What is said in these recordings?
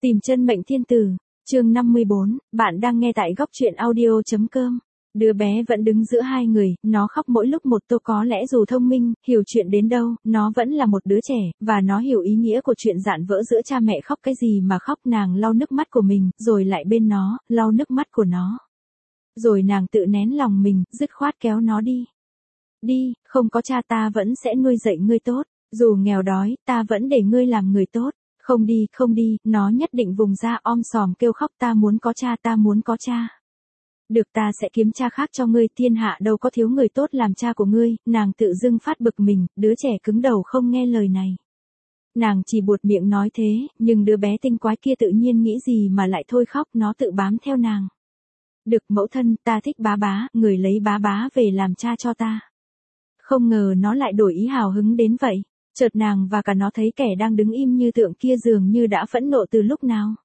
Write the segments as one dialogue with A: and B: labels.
A: Tìm chân mệnh thiên tử, chương 54, bạn đang nghe tại góc truyện audio.com. Đứa bé vẫn đứng giữa hai người, nó khóc mỗi lúc một tô, có lẽ dù thông minh, hiểu chuyện đến đâu, nó vẫn là một đứa trẻ, và nó hiểu ý nghĩa của chuyện dạn vỡ giữa cha mẹ. Khóc cái gì mà khóc, nàng lau nước mắt của mình, rồi lại bên nó, lau nước mắt của nó. Rồi nàng tự nén lòng mình, dứt khoát kéo nó đi. Đi, không có cha ta vẫn sẽ nuôi dạy ngươi tốt, dù nghèo đói, ta vẫn để ngươi làm người tốt. Không đi, không đi, nó nhất định vùng ra om sòm kêu khóc, ta muốn có cha, ta muốn có cha. Được, ta sẽ kiếm cha khác cho ngươi, thiên hạ đâu có thiếu người tốt làm cha của ngươi. Nàng tự dưng phát bực mình, đứa trẻ cứng đầu không nghe lời này. Nàng chỉ buột miệng nói thế, nhưng đứa bé tinh quái kia tự nhiên nghĩ gì mà lại thôi khóc, nó tự bám theo nàng. Được mẫu thân, ta thích bá bá, người lấy bá bá về làm cha cho ta. Không ngờ nó lại đổi ý hào hứng đến vậy. Chợt nàng và cả nó thấy kẻ đang đứng im như tượng kia dường như đã phẫn nộ từ lúc nào.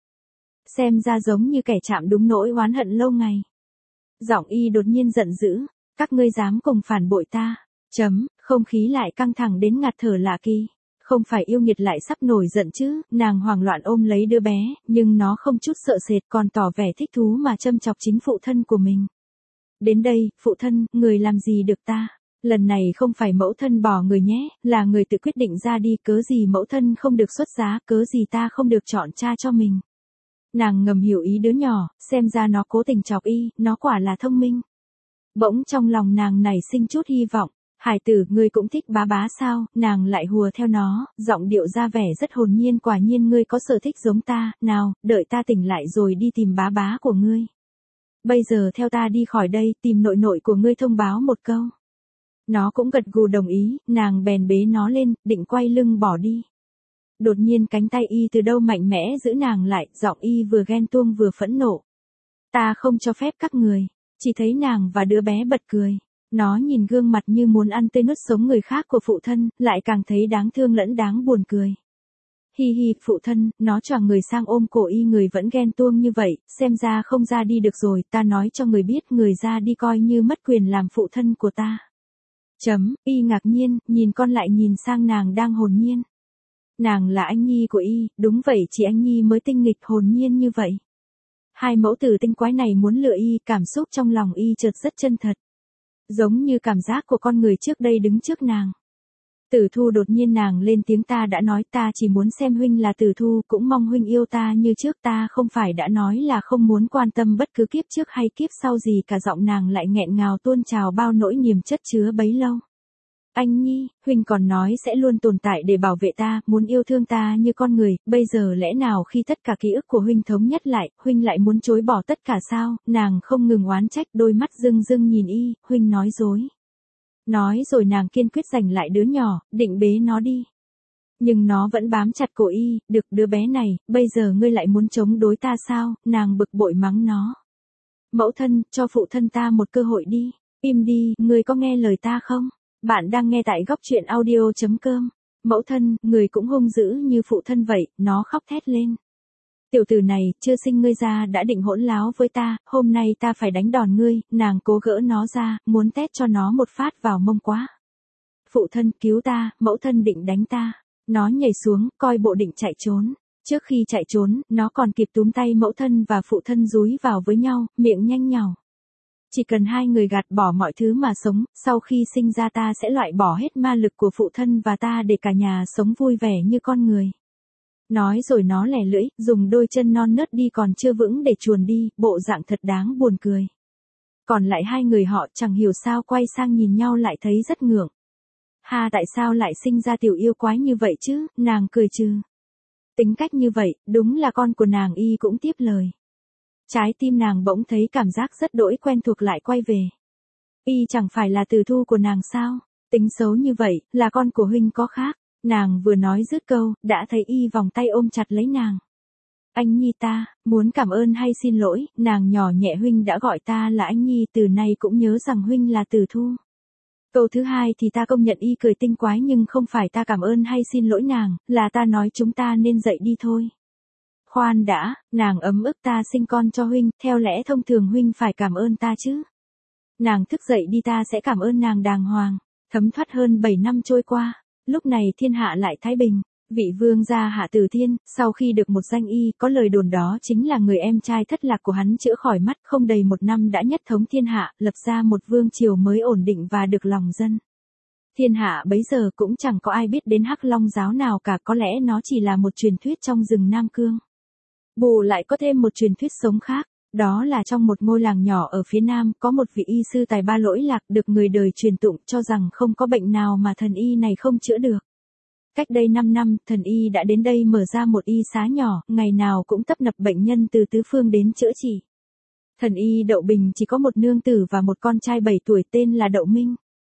A: Xem ra giống như kẻ chạm đúng nỗi oán hận lâu ngày. Giọng y đột nhiên giận dữ, các ngươi dám cùng phản bội ta. Không khí lại căng thẳng đến ngạt thở lạ kỳ. Không phải yêu nghiệt lại sắp nổi giận chứ, nàng hoảng loạn ôm lấy đứa bé, nhưng nó không chút sợ sệt còn tỏ vẻ thích thú mà châm chọc chính phụ thân của mình. Đến đây, phụ thân, người làm gì được ta? Lần này không phải mẫu thân bỏ người nhé, là người tự quyết định ra đi, cớ gì mẫu thân không được xuất giá, cớ gì ta không được chọn cha cho mình. Nàng ngầm hiểu ý đứa nhỏ, xem ra nó cố tình chọc y, nó quả là thông minh. Bỗng trong lòng nàng nảy sinh chút hy vọng, hải tử, ngươi cũng thích bá bá sao? Nàng lại hùa theo nó, giọng điệu ra vẻ rất hồn nhiên, quả nhiên ngươi có sở thích giống ta, nào, đợi ta tỉnh lại rồi đi tìm bá bá của ngươi. Bây giờ theo ta đi khỏi đây, tìm nội nội của ngươi thông báo một câu. Nó cũng gật gù đồng ý, nàng bèn bế nó lên, định quay lưng bỏ đi. Đột nhiên cánh tay y từ đâu mạnh mẽ giữ nàng lại, giọng y vừa ghen tuông vừa phẫn nộ. Ta không cho phép các người. Chỉ thấy nàng và đứa bé bật cười. Nó nhìn gương mặt như muốn ăn tươi nuốt sống người khác của phụ thân, lại càng thấy đáng thương lẫn đáng buồn cười. Hi hi, phụ thân, nó choàng người sang ôm cổ y, người vẫn ghen tuông như vậy, xem ra không ra đi được rồi, ta nói cho người biết, người ra đi coi như mất quyền làm phụ thân của ta. Y ngạc nhiên, nhìn con lại nhìn sang nàng đang hồn nhiên. Nàng là anh nhi của y, đúng vậy, chỉ anh nhi mới tinh nghịch hồn nhiên như vậy. Hai mẫu tử tinh quái này muốn lừa y, cảm xúc trong lòng y chợt rất chân thật. Giống như cảm giác của con người trước đây đứng trước nàng. Tử Thu, đột nhiên nàng lên tiếng, ta đã nói ta chỉ muốn xem huynh là Tử Thu, cũng mong huynh yêu ta như trước, ta không phải đã nói là không muốn quan tâm bất cứ kiếp trước hay kiếp sau gì cả. Giọng nàng lại nghẹn ngào tuôn trào bao nỗi niềm chất chứa bấy lâu. Anh nhi, huynh còn nói sẽ luôn tồn tại để bảo vệ ta, muốn yêu thương ta như con người, bây giờ lẽ nào khi tất cả ký ức của huynh thống nhất lại, huynh lại muốn chối bỏ tất cả sao? Nàng không ngừng oán trách, đôi mắt rưng rưng nhìn y, huynh nói dối. Nói rồi nàng kiên quyết giành lại đứa nhỏ, định bế nó đi. Nhưng nó vẫn bám chặt cổ y, được đứa bé này, bây giờ ngươi lại muốn chống đối ta sao? Nàng bực bội mắng nó. Mẫu thân, cho phụ thân ta một cơ hội đi, im đi, ngươi có nghe lời ta không? Bạn đang nghe tại góc truyện audio.com. Mẫu thân, người cũng hung dữ như phụ thân vậy, nó khóc thét lên. Tiểu tử này, chưa sinh ngươi ra đã định hỗn láo với ta, hôm nay ta phải đánh đòn ngươi. Nàng cố gỡ nó ra, muốn tét cho nó một phát vào mông quá. Phụ thân, cứu ta, mẫu thân định đánh ta. Nó nhảy xuống, coi bộ định chạy trốn. Trước khi chạy trốn, nó còn kịp túm tay mẫu thân và phụ thân dúi vào với nhau, miệng nhanh nhảu. Chỉ cần hai người gạt bỏ mọi thứ mà sống, sau khi sinh ra ta sẽ loại bỏ hết ma lực của phụ thân và ta để cả nhà sống vui vẻ như con người. Nói rồi nó lẻ lưỡi, dùng đôi chân non nớt đi còn chưa vững để chuồn đi, bộ dạng thật đáng buồn cười. Còn lại hai người họ chẳng hiểu sao quay sang nhìn nhau lại thấy rất ngượng. Ha, tại sao lại sinh ra tiểu yêu quái như vậy chứ? Nàng cười trừ. Tính cách như vậy, đúng là con của nàng. Y cũng tiếp lời. Trái tim nàng bỗng thấy cảm giác rất đỗi quen thuộc lại quay về. Y chẳng phải là Tử Thu của nàng sao? Tính xấu như vậy, là con của huynh có khác. Nàng vừa nói dứt câu, đã thấy y vòng tay ôm chặt lấy nàng. Anh nhi ta, muốn cảm ơn hay xin lỗi? Nàng nhỏ nhẹ, huynh đã gọi ta là anh nhi, từ nay cũng nhớ rằng huynh là Tử Thu. Câu thứ hai thì ta công nhận. Y cười tinh quái, nhưng không phải ta cảm ơn hay xin lỗi nàng, là ta nói chúng ta nên dậy đi thôi. Khoan đã, nàng ấm ức, ta sinh con cho huynh, theo lẽ thông thường huynh phải cảm ơn ta chứ. Nàng thức dậy đi, ta sẽ cảm ơn nàng đàng hoàng. Thấm thoát hơn 7 năm trôi qua, lúc này thiên hạ lại thái bình. Vị vương gia Hạ Tử Thiên, sau khi được một danh y, có lời đồn đó chính là người em trai thất lạc của hắn chữa khỏi mắt, không đầy một năm đã nhất thống thiên hạ, lập ra một vương triều mới ổn định và được lòng dân. Thiên hạ bấy giờ cũng chẳng có ai biết đến Hắc Long giáo nào cả, có lẽ nó chỉ là một truyền thuyết trong rừng Nam Cương. Bù lại có thêm một truyền thuyết sống khác, đó là trong một ngôi làng nhỏ ở phía Nam, có một vị y sư tài ba lỗi lạc được người đời truyền tụng cho rằng không có bệnh nào mà thần y này không chữa được. Cách đây 5 năm, thần y đã đến đây mở ra một y xá nhỏ, ngày nào cũng tấp nập bệnh nhân từ tứ phương đến chữa trị. Thần y Đậu Bình chỉ có một nương tử và một con trai 7 tuổi tên là Đậu Minh.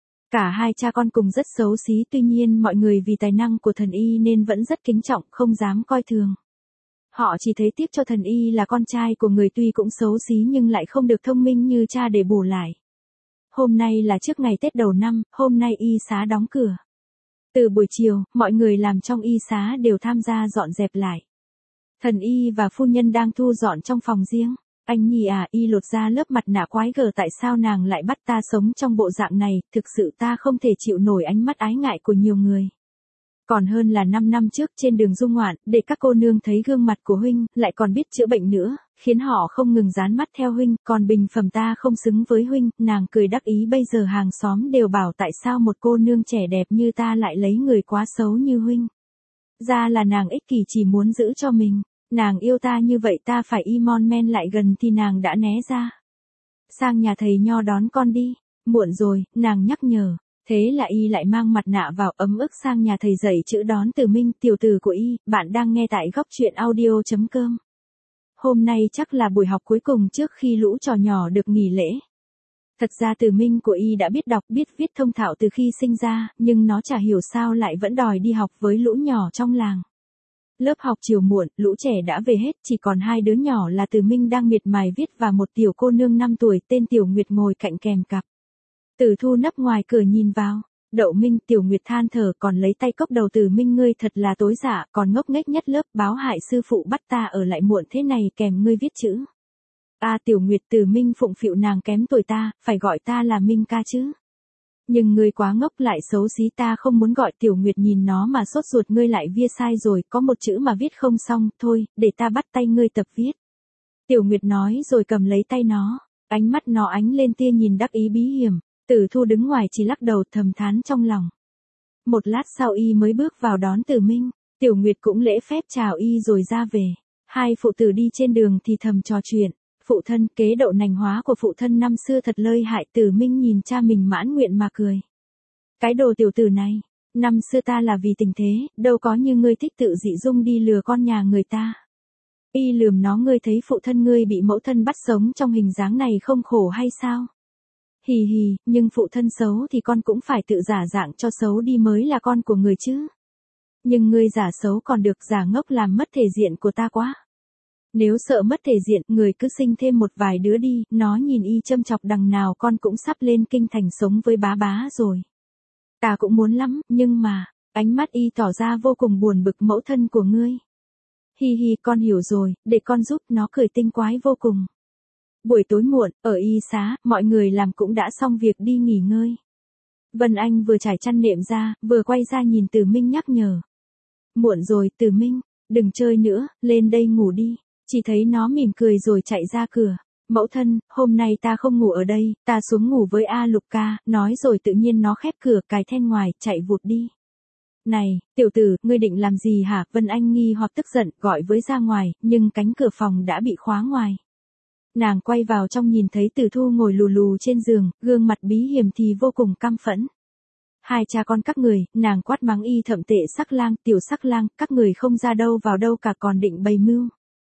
A: Cả hai cha con cùng rất xấu xí, tuy nhiên mọi người vì tài năng của thần y nên vẫn rất kính trọng, không dám coi thường. Họ chỉ thấy tiếc cho thần y là con trai của người tuy cũng xấu xí nhưng lại không được thông minh như cha để bù lại. Hôm nay là trước ngày Tết đầu năm, hôm nay y xá đóng cửa. Từ buổi chiều, mọi người làm trong y xá đều tham gia dọn dẹp lại. Thần y và phu nhân đang thu dọn trong phòng riêng. Anh Nhi à, y lột ra lớp mặt nạ quái gở, tại sao nàng lại bắt ta sống trong bộ dạng này, thực sự ta không thể chịu nổi ánh mắt ái ngại của nhiều người. Còn hơn là 5 năm trước trên đường du ngoạn, để các cô nương thấy gương mặt của huynh, lại còn biết chữa bệnh nữa, khiến họ không ngừng dán mắt theo huynh, còn bình phẩm ta không xứng với huynh, nàng cười đắc ý. Bây giờ hàng xóm đều bảo tại sao một cô nương trẻ đẹp như ta lại lấy người quá xấu như huynh. Ra là nàng ích kỷ chỉ muốn giữ cho mình, nàng yêu ta như vậy ta phải mon men lại gần thì nàng đã né ra. Sang nhà thầy nho đón con đi, muộn rồi, nàng nhắc nhở. Thế là y lại mang mặt nạ vào, ấm ức sang nhà thầy dạy chữ đón Từ Minh, tiểu tử của y. Bạn đang nghe tại góc truyện audio.com. Hôm nay chắc là buổi học cuối cùng trước khi lũ trò nhỏ được nghỉ lễ. Thật ra Từ Minh của y đã biết đọc biết viết thông thạo từ khi sinh ra, nhưng nó chả hiểu sao lại vẫn đòi đi học với lũ nhỏ trong làng. Lớp học chiều muộn, lũ trẻ đã về hết, chỉ còn hai đứa nhỏ là Từ Minh đang miệt mài viết và một tiểu cô nương 5 tuổi tên Tiểu Nguyệt ngồi cạnh kèm cặp. Từ Thu nấp ngoài cửa nhìn vào. Đậu Minh, Tiểu Nguyệt than thở, còn lấy tay cốc đầu Từ Minh, ngươi thật là tối dạ, còn ngốc nghếch nhất lớp, báo hại sư phụ bắt ta ở lại muộn thế này kèm ngươi viết chữ. Tiểu Nguyệt, Từ Minh phụng phịu, nàng kém tuổi ta, phải gọi ta là Minh ca chứ. Nhưng ngươi quá ngốc lại xấu xí, ta không muốn gọi. Tiểu Nguyệt nhìn nó mà sốt ruột, ngươi lại viết sai rồi, có một chữ mà viết không xong, thôi, để ta bắt tay ngươi tập viết. Tiểu Nguyệt nói rồi cầm lấy tay nó, ánh mắt nó ánh lên tia nhìn đắc ý bí hiểm. Từ Thu đứng ngoài chỉ lắc đầu thầm thán trong lòng. Một lát sau y mới bước vào đón Từ Minh, Tiểu Nguyệt cũng lễ phép chào y rồi ra về. Hai phụ tử đi trên đường thì thầm trò chuyện. Phụ thân, kế đậu nành hóa của phụ thân năm xưa thật lợi hại. Từ Minh nhìn cha mình mãn nguyện mà cười. Cái đồ tiểu tử này, năm xưa ta là vì tình thế, đâu có như ngươi thích tự dị dung đi lừa con nhà người ta. Y lườm nó, ngươi thấy phụ thân ngươi bị mẫu thân bắt sống trong hình dáng này không khổ hay sao? Hì hì, nhưng phụ thân xấu thì con cũng phải tự giả dạng cho xấu đi mới là con của người chứ. Nhưng ngươi giả xấu còn được, giả ngốc làm mất thể diện của ta quá. Nếu sợ mất thể diện, người cứ sinh thêm một vài đứa đi. Nó nhìn y châm chọc, đằng nào con cũng sắp lên kinh thành sống với bá bá rồi. Ta cũng muốn lắm, nhưng mà, ánh mắt y tỏ ra vô cùng buồn bực, mẫu thân của ngươi. Hi hi, con hiểu rồi, để con giúp. Nó cười tinh quái vô cùng. Buổi tối muộn, ở y xá, mọi người làm cũng đã xong việc đi nghỉ ngơi. Vân Anh vừa trải chăn nệm ra, vừa quay ra nhìn Từ Minh nhắc nhở. Muộn rồi, Từ Minh, đừng chơi nữa, lên đây ngủ đi. Chỉ thấy nó mỉm cười rồi chạy ra cửa. Mẫu thân, hôm nay ta không ngủ ở đây, ta xuống ngủ với A Lục ca. Nói rồi tự nhiên nó khép cửa, cài then ngoài, chạy vụt đi. Này, tiểu tử, ngươi định làm gì hả? Vân Anh nghi hoặc tức giận, gọi với ra ngoài, nhưng cánh cửa phòng đã bị khóa ngoài. Nàng quay vào trong nhìn thấy Từ Thu ngồi lù lù trên giường, gương mặt bí hiểm thì vô cùng căm phẫn. Hai cha con các người, nàng quát mắng y thậm tệ sắc lang, tiểu sắc lang, các người không ra đâu vào đâu cả, còn định bày mưu.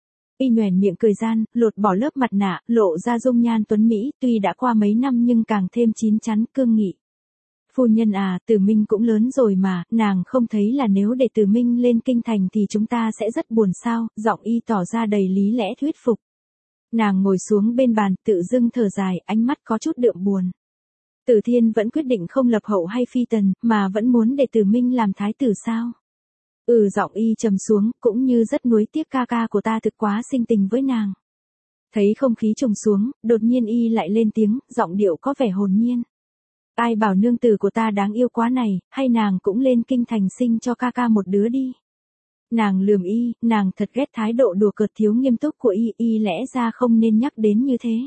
A: Y nhoẻn miệng cười gian, lột bỏ lớp mặt nạ, lộ ra dung nhan tuấn Mỹ, tuy đã qua mấy năm nhưng càng thêm chín chắn, cương nghị. Phu nhân à, Từ Minh cũng lớn rồi mà, nàng không thấy là nếu để Từ Minh lên kinh thành thì chúng ta sẽ rất buồn sao? Giọng y tỏ ra đầy lý lẽ thuyết phục. Nàng ngồi xuống bên bàn, tự dưng thở dài, ánh mắt có chút đượm buồn. Tử Thiên vẫn quyết định không lập hậu hay phi tần, mà vẫn muốn để Từ Minh làm thái tử sao? Giọng y trầm xuống, cũng như rất nuối tiếc, ca ca của ta thực quá sinh tình với nàng. Thấy không khí trùng xuống, đột nhiên y lại lên tiếng, giọng điệu có vẻ hồn nhiên. Ai bảo nương tử của ta đáng yêu quá này, hay nàng cũng lên kinh thành sinh cho ca ca một đứa đi. Nàng lườm y, nàng thật ghét thái độ đùa cợt thiếu nghiêm túc của y lẽ ra không nên nhắc đến như thế.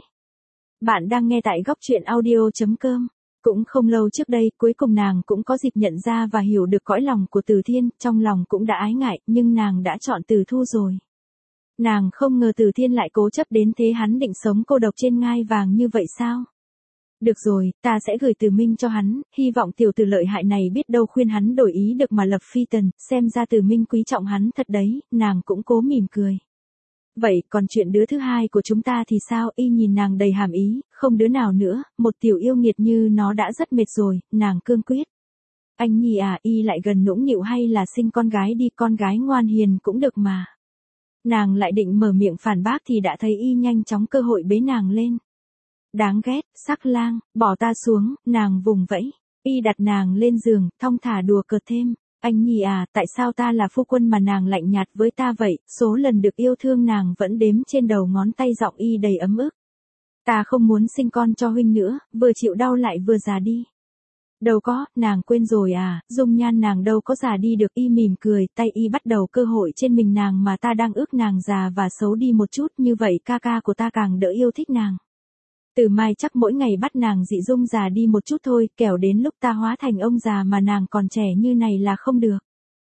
A: Bạn đang nghe tại góc truyện audio.com. Cũng không lâu trước đây, cuối cùng nàng cũng có dịp nhận ra và hiểu được cõi lòng của Từ Thiên, trong lòng cũng đã ái ngại, nhưng nàng đã chọn Từ Thu rồi. Nàng không ngờ Từ Thiên lại cố chấp đến thế, hắn định sống cô độc trên ngai vàng như vậy sao? Được rồi, ta sẽ gửi Từ Minh cho hắn, hy vọng tiểu tử lợi hại này biết đâu khuyên hắn đổi ý được mà lập phi tần, xem ra Từ Minh quý trọng hắn thật đấy, nàng cũng cố mỉm cười. Vậy còn chuyện đứa thứ hai của chúng ta thì sao? Y nhìn nàng đầy hàm ý, không đứa nào nữa, một tiểu yêu nghiệt như nó đã rất mệt rồi, nàng cương quyết. Anh Nhi à, y lại gần nũng nịu, hay là sinh con gái đi, con gái ngoan hiền cũng được mà. Nàng lại định mở miệng phản bác thì đã thấy y nhanh chóng cơ hội bế nàng lên. Đáng ghét, sắc lang, bỏ ta xuống, nàng vùng vẫy. Y đặt nàng lên giường, thong thả đùa cợt thêm. Anh Nhi à, tại sao ta là phu quân mà nàng lạnh nhạt với ta vậy? Số lần được yêu thương nàng vẫn đếm trên đầu ngón tay, giọng y đầy ấm ức. Ta không muốn sinh con cho huynh nữa, vừa chịu đau lại vừa già đi. Đâu có, nàng quên rồi à, dung nhan nàng đâu có già đi được. Y mỉm cười, tay y bắt đầu cơ hội trên mình nàng, mà ta đang ước nàng già và xấu đi một chút, như vậy ca ca của ta càng đỡ yêu thích nàng. Từ mai chắc mỗi ngày bắt nàng dị dung già đi một chút thôi, kẻo đến lúc ta hóa thành ông già mà nàng còn trẻ như này là không được.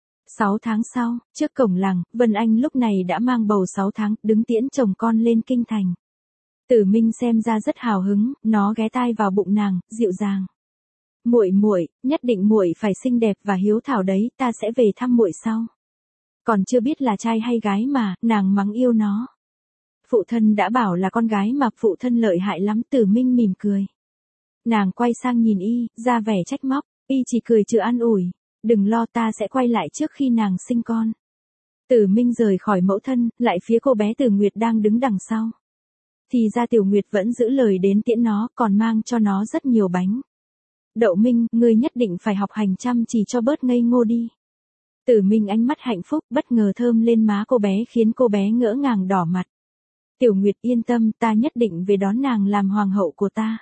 A: 6 tháng sau, trước cổng làng, Vân Anh lúc này đã mang bầu 6 tháng, đứng tiễn chồng con lên kinh thành. Tử Minh xem ra rất hào hứng, nó ghé tai vào bụng nàng, dịu dàng. Muội, nhất định muội phải xinh đẹp và hiếu thảo đấy, ta sẽ về thăm muội sau. Còn chưa biết là trai hay gái mà, nàng mắng yêu nó. Phụ thân đã bảo là con gái mà, phụ thân lợi hại lắm. Tử Minh mỉm cười. Nàng quay sang nhìn y, ra vẻ trách móc, y chỉ cười chữa an ủi. Đừng lo, ta sẽ quay lại trước khi nàng sinh con. Tử Minh rời khỏi mẫu thân, lại phía cô bé Tử Nguyệt đang đứng đằng sau. Thì ra Tiểu Nguyệt vẫn giữ lời đến tiễn nó, còn mang cho nó rất nhiều bánh. Đậu Minh, ngươi nhất định phải học hành chăm chỉ cho bớt ngây ngô đi. Tử Minh ánh mắt hạnh phúc bất ngờ thơm lên má cô bé, khiến cô bé ngỡ ngàng đỏ mặt. Tiểu Nguyệt yên tâm, ta nhất định về đón nàng làm hoàng hậu của ta.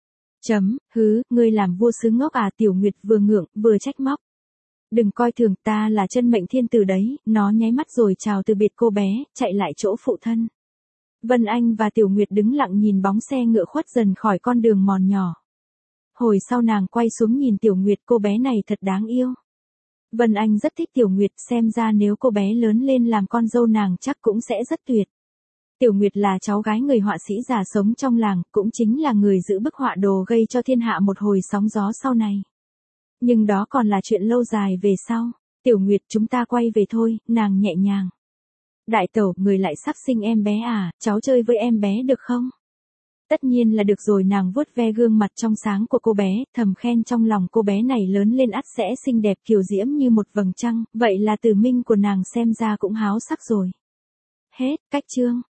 A: Ngươi làm vua xứ ngốc à? Tiểu Nguyệt vừa ngượng, vừa trách móc. Đừng coi thường, ta là chân mệnh thiên tử đấy. Nó nháy mắt rồi chào từ biệt cô bé, chạy lại chỗ phụ thân. Vân Anh và Tiểu Nguyệt đứng lặng nhìn bóng xe ngựa khuất dần khỏi con đường mòn nhỏ. Hồi sau nàng quay xuống nhìn Tiểu Nguyệt, cô bé này thật đáng yêu. Vân Anh rất thích Tiểu Nguyệt, xem ra nếu cô bé lớn lên làm con dâu nàng chắc cũng sẽ rất tuyệt. Tiểu Nguyệt là cháu gái người họa sĩ già sống trong làng, cũng chính là người giữ bức họa đồ gây cho thiên hạ một hồi sóng gió sau này. Nhưng đó còn là chuyện lâu dài về sau. Tiểu Nguyệt, chúng ta quay về thôi, nàng nhẹ nhàng. Đại tẩu, người lại sắp sinh em bé à, cháu chơi với em bé được không? Tất nhiên là được rồi. Nàng vuốt ve gương mặt trong sáng của cô bé, thầm khen trong lòng cô bé này lớn lên ắt sẽ xinh đẹp kiều diễm như một vầng trăng, vậy là Tử Minh của nàng xem ra cũng háo sắc rồi. Hết, cách chương.